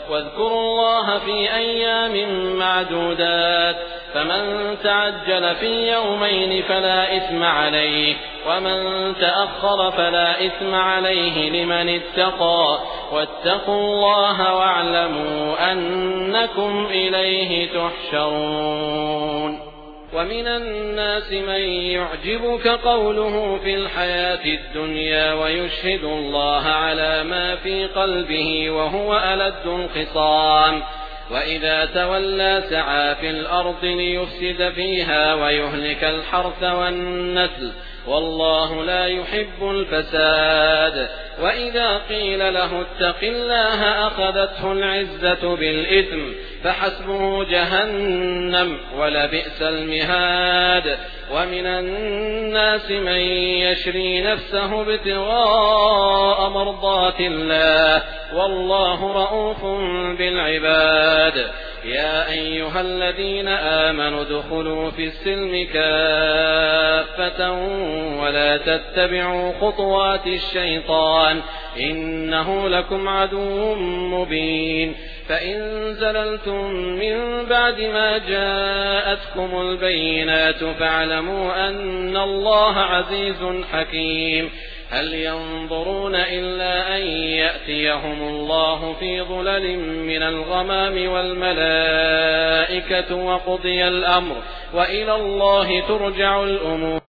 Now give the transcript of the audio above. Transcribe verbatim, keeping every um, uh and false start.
واذكروا الله في أيام معدودات فمن تعجل في يومين فلا إثم عليه ومن تأخر فلا إثم عليه لمن اتقى واتقوا الله واعلموا أنكم إليه تحشرون. ومن الناس من يعجبك قوله في الحياة الدنيا ويشهد الله على ما في قلبه وهو ألد الخصام وإذا تولى سعى في الأرض ليفسد فيها ويهلك الحرث والنسل والله لا يحب الفساد. وإذا قيل له اتق الله أخذته العزة بالإثم فحسبه جهنم ولبئس المهاد. ومن الناس من يشري نفسه ابتغاء مرضات الله والله رؤوف بالعباد. يا أيها الذين آمنوا ادخلوا في السلم كافة ولا تتبعوا خطوات الشيطان إنه لكم عدو مبين. فإن زللتم من بعد ما جاءتكم البينات فاعلموا أن الله عزيز حكيم. هل ينظرون إلا أن يأتيهم الله في ظلل من الغمام والملائكة وقضي الأمر وإلى الله ترجع الأمور.